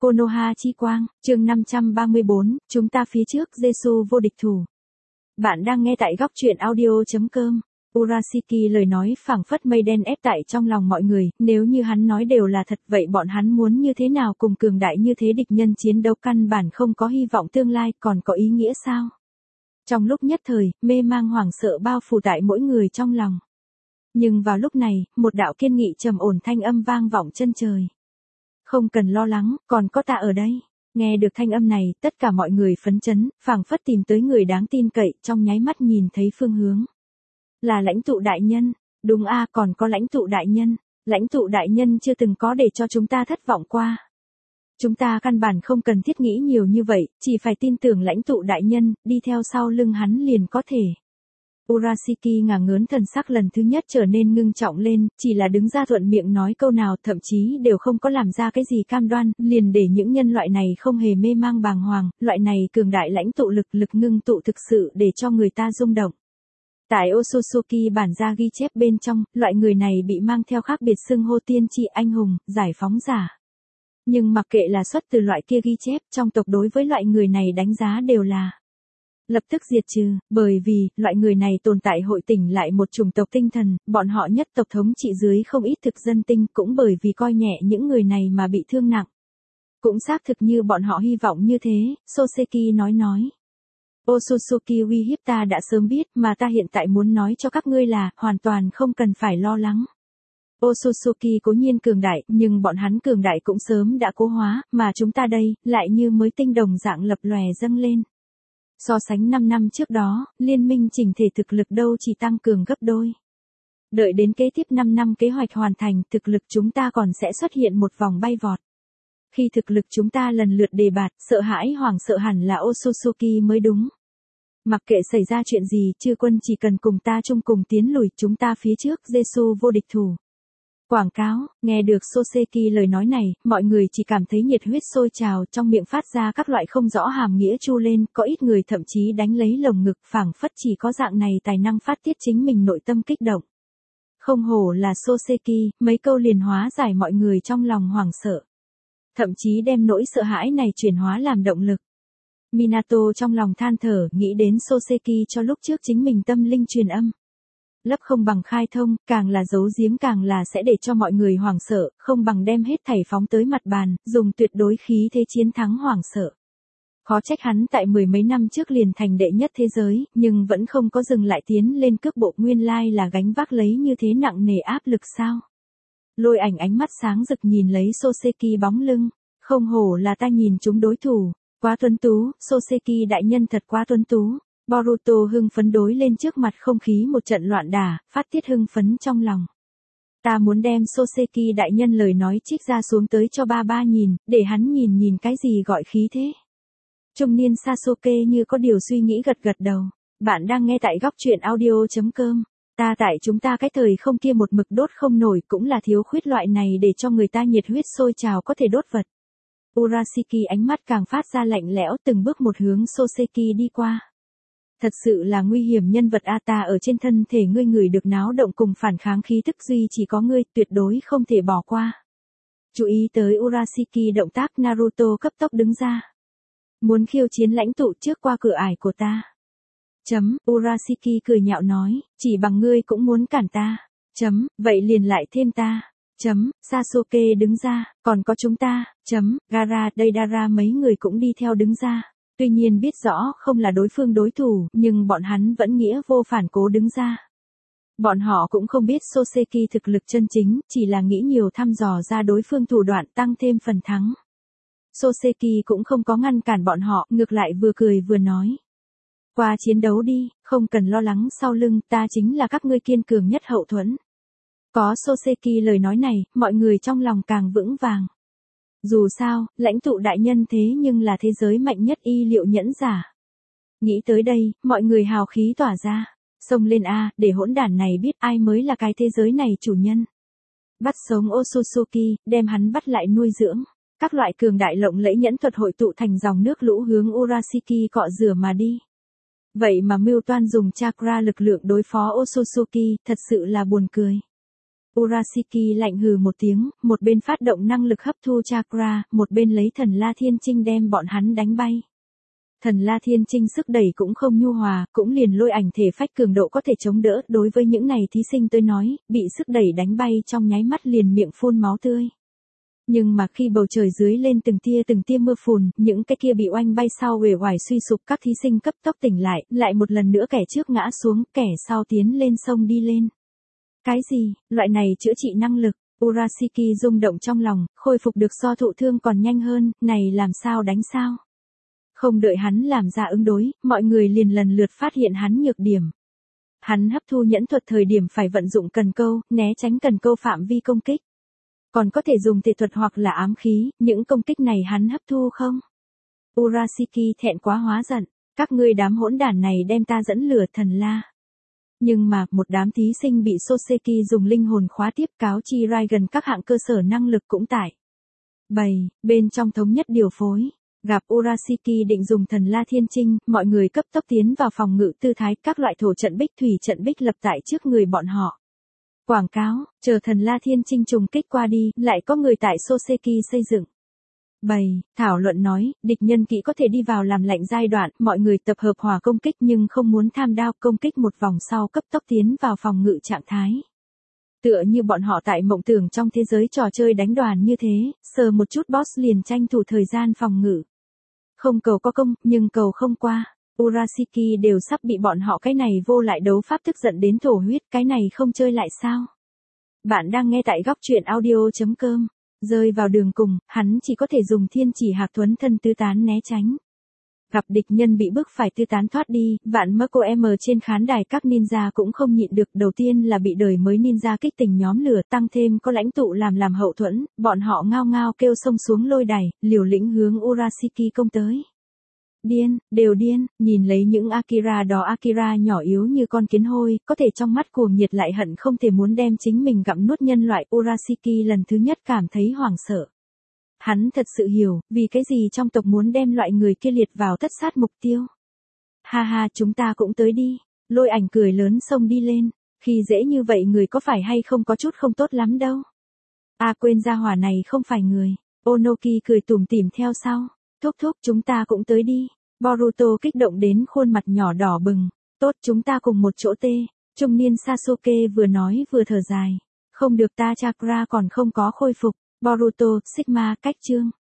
Konoha chi quang, chương 534, chúng ta phía trước Jesu vô địch thủ. Bạn đang nghe tại góc truyện audio.com. Urashiki lời nói phảng phất mây đen ép tại trong lòng mọi người, nếu như hắn nói đều là thật vậy bọn hắn muốn như thế nào cùng cường đại như thế địch nhân chiến đấu căn bản không có hy vọng tương lai còn có ý nghĩa sao? Trong lúc nhất thời, mê mang hoảng sợ bao phủ tại mỗi người trong lòng. Nhưng vào lúc này, một đạo kiên nghị trầm ổn thanh âm vang vọng chân trời. Không cần lo lắng, còn có ta ở đây. Nghe được thanh âm này, tất cả mọi người phấn chấn, phảng phất tìm tới người đáng tin cậy, trong nháy mắt nhìn thấy phương hướng. Là lãnh tụ đại nhân, đúng a, còn có lãnh tụ đại nhân. Lãnh tụ đại nhân chưa từng có để cho chúng ta thất vọng qua. Chúng ta căn bản không cần thiết nghĩ nhiều như vậy, chỉ phải tin tưởng lãnh tụ đại nhân, đi theo sau lưng hắn liền có thể. Urashiki ngả ngớn thần sắc lần thứ nhất trở nên ngưng trọng lên, chỉ là đứng ra thuận miệng nói câu nào thậm chí đều không có làm ra cái gì cam đoan, liền để những nhân loại này không hề mê mang bàng hoàng, loại này cường đại lãnh tụ lực ngưng tụ thực sự để cho người ta rung động. Tại Otsutsuki bản ra ghi chép bên trong, loại người này bị mang theo khác biệt xưng hô tiên tri anh hùng, giải phóng giả. Nhưng mặc kệ là xuất từ loại kia ghi chép, trong tộc đối với loại người này đánh giá đều là lập tức diệt trừ, bởi vì, loại người này tồn tại hội tỉnh lại một chủng tộc tinh thần, bọn họ nhất tộc thống trị dưới không ít thực dân tinh cũng bởi vì coi nhẹ những người này mà bị thương nặng. Cũng xác thực như bọn họ hy vọng như thế, Soseki nói. Otsutsuki uy hiếp ta đã sớm biết mà ta hiện tại muốn nói cho các ngươi là, hoàn toàn không cần phải lo lắng. Otsutsuki cố nhiên cường đại, nhưng bọn hắn cường đại cũng sớm đã cố hóa, mà chúng ta đây, lại như mới tinh đồng dạng lập lòe dâng lên. So sánh 5 năm trước đó, liên minh chỉnh thể thực lực đâu chỉ tăng cường gấp đôi. Đợi đến kế tiếp 5 năm kế hoạch hoàn thành, thực lực chúng ta còn sẽ xuất hiện một vòng bay vọt. Khi thực lực chúng ta lần lượt đề bạt, sợ hãi hoảng sợ hẳn là Otsutsuki mới đúng. Mặc kệ xảy ra chuyện gì, chư quân chỉ cần cùng ta chung cùng tiến lùi, chúng ta phía trước Jesu vô địch thủ. Quảng cáo, nghe được Soseki lời nói này, mọi người chỉ cảm thấy nhiệt huyết sôi trào, trong miệng phát ra các loại không rõ hàm nghĩa chu lên, có ít người thậm chí đánh lấy lồng ngực, phảng phất chỉ có dạng này tài năng phát tiết chính mình nội tâm kích động. Không hổ là Soseki, mấy câu liền hóa giải mọi người trong lòng hoảng sợ. Thậm chí đem nỗi sợ hãi này chuyển hóa làm động lực. Minato trong lòng than thở, nghĩ đến Soseki cho lúc trước chính mình tâm linh truyền âm. Lấp không bằng khai thông, càng là giấu giếm càng là sẽ để cho mọi người hoảng sợ, không bằng đem hết thảy phóng tới mặt bàn, dùng tuyệt đối khí thế chiến thắng hoảng sợ. Khó trách hắn tại 10 mấy năm trước liền thành đệ nhất thế giới, nhưng vẫn không có dừng lại tiến lên cước bộ, nguyên lai là gánh vác lấy như thế nặng nề áp lực sao. Lôi ảnh ánh mắt sáng rực nhìn lấy Soseki bóng lưng, không hổ là ta nhìn chúng đối thủ, quá tuấn tú, Soseki đại nhân thật quá tuấn tú. Boruto hưng phấn đối lên trước mặt không khí một trận loạn đả, phát tiết hưng phấn trong lòng. Ta muốn đem Soseki đại nhân lời nói trích ra xuống tới cho ba nhìn, để hắn nhìn cái gì gọi khí thế. Trung niên Sasuke như có điều suy nghĩ gật đầu. Bạn đang nghe tại góc truyện audio.com. Ta tại chúng ta cái thời không kia một mực đốt không nổi cũng là thiếu khuyết loại này để cho người ta nhiệt huyết sôi trào có thể đốt vật. Urashiki ánh mắt càng phát ra lạnh lẽo từng bước một hướng Soseki đi qua. Thật sự là nguy hiểm nhân vật a, ta ở trên thân thể ngươi ngửi được náo động cùng phản kháng khí tức duy chỉ có ngươi, tuyệt đối không thể bỏ qua. Chú ý tới Urashiki động tác, Naruto cấp tốc đứng ra. Muốn khiêu chiến lãnh tụ trước qua cửa ải của ta. Urashiki cười nhạo nói, chỉ bằng ngươi cũng muốn cản ta. Vậy liền lại thêm ta. Sasuke đứng ra, còn có chúng ta. Gaara, Deidara mấy người cũng đi theo đứng ra. Tuy nhiên biết rõ không là đối phương đối thủ, nhưng bọn hắn vẫn nghĩa vô phản cố đứng ra. Bọn họ cũng không biết Soseki thực lực chân chính, chỉ là nghĩ nhiều thăm dò ra đối phương thủ đoạn tăng thêm phần thắng. Soseki cũng không có ngăn cản bọn họ, ngược lại vừa cười vừa nói. Qua chiến đấu đi, không cần lo lắng, sau lưng ta chính là các ngươi kiên cường nhất hậu thuẫn. Có Soseki lời nói này, mọi người trong lòng càng vững vàng. Dù sao, lãnh tụ đại nhân thế nhưng là thế giới mạnh nhất y liệu nhẫn giả. Nghĩ tới đây, mọi người hào khí tỏa ra. Xông lên a, để hỗn đản này biết ai mới là cái thế giới này chủ nhân. Bắt sống Otsutsuki, đem hắn bắt lại nuôi dưỡng. Các loại cường đại lộng lẫy nhẫn thuật hội tụ thành dòng nước lũ hướng Urashiki cọ rửa mà đi. Vậy mà mưu toan dùng chakra lực lượng đối phó Otsutsuki, thật sự là buồn cười. Urashiki lạnh hừ một tiếng, một bên phát động năng lực hấp thu chakra, một bên lấy thần La Thiên Chinh đem bọn hắn đánh bay. Thần La Thiên Chinh sức đẩy cũng không nhu hòa, cũng liền lôi ảnh thể phách cường độ có thể chống đỡ. Đối với những này thí sinh tôi nói, bị sức đẩy đánh bay trong nháy mắt liền miệng phun máu tươi. Nhưng mà khi bầu trời dưới lên từng tia mưa phùn, những cái kia bị oanh bay sau uể oải suy sụp, các thí sinh cấp tốc tỉnh lại một lần nữa kẻ trước ngã xuống, kẻ sau tiến lên sông đi lên. Cái gì, loại này chữa trị năng lực? Urashiki rung động trong lòng, khôi phục được so thụ thương còn nhanh hơn, này làm sao đánh sao? Không đợi hắn làm ra ứng đối, mọi người liền lần lượt phát hiện hắn nhược điểm. Hắn hấp thu nhẫn thuật thời điểm phải vận dụng cần câu, né tránh cần câu phạm vi công kích. Còn có thể dùng thể thuật hoặc là ám khí, những công kích này hắn hấp thu không? Urashiki thẹn quá hóa giận, các ngươi đám hỗn đản này đem ta dẫn lừa thần la. Nhưng mà, một đám thí sinh bị Soseki dùng linh hồn khóa tiếp, cáo chi Raigan các hạng cơ sở năng lực cũng tại bày, bên trong thống nhất điều phối. Gặp Urashiki định dùng thần La Thiên Chinh, mọi người cấp tốc tiến vào phòng ngự tư thái, các loại thổ trận bích thủy trận bích lập tại trước người bọn họ. Quảng cáo, chờ thần La Thiên Chinh trùng kích qua đi, lại có người tại Soseki xây dựng bày, thảo luận nói, địch nhân kỹ có thể đi vào làm lạnh giai đoạn, mọi người tập hợp hòa công kích nhưng không muốn tham đao, công kích một vòng sau cấp tốc tiến vào phòng ngự trạng thái. Tựa như bọn họ tại mộng tưởng trong thế giới trò chơi đánh đoàn như thế, sờ một chút boss liền tranh thủ thời gian phòng ngự. Không cầu có công, nhưng cầu không qua. Urashiki đều sắp bị bọn họ cái này vô lại đấu pháp tức giận đến thổ huyết, cái này không chơi lại sao? Bạn đang nghe tại góc truyện audio.com. Rơi vào đường cùng, hắn chỉ có thể dùng thiên chỉ hạc thuấn thân tứ tán né tránh. Gặp địch nhân bị bức phải tứ tán thoát đi, vạn Marco M trên khán đài các ninja cũng không nhịn được. Đầu tiên là bị đời mới ninja kích tình nhóm lửa, tăng thêm có lãnh tụ làm hậu thuẫn, bọn họ ngao ngao kêu xông xuống lôi đài, liều lĩnh hướng Urashiki công tới. Điên, đều điên, nhìn lấy những Akira đó, Akira nhỏ yếu như con kiến hôi, có thể trong mắt cuồng nhiệt lại hận không thể muốn đem chính mình gặm nuốt nhân loại. Urashiki lần thứ nhất cảm thấy hoảng sợ. Hắn thật sự hiểu, vì cái gì trong tộc muốn đem loại người kia liệt vào thất sát mục tiêu. Ha ha, chúng ta cũng tới đi. Lôi ảnh cười lớn xông đi lên. Khi dễ như vậy người có phải hay không có chút không tốt lắm đâu. À quên, gia hỏa này không phải người. Onoki cười tủm tỉm theo sau. Thúc chúng ta cũng tới đi. Boruto kích động đến khuôn mặt nhỏ đỏ bừng. Tốt, chúng ta cùng một chỗ tê. Trung niên Sasuke vừa nói vừa thở dài. Không được, ta chakra còn không có khôi phục. Boruto, Sigma, cách chương.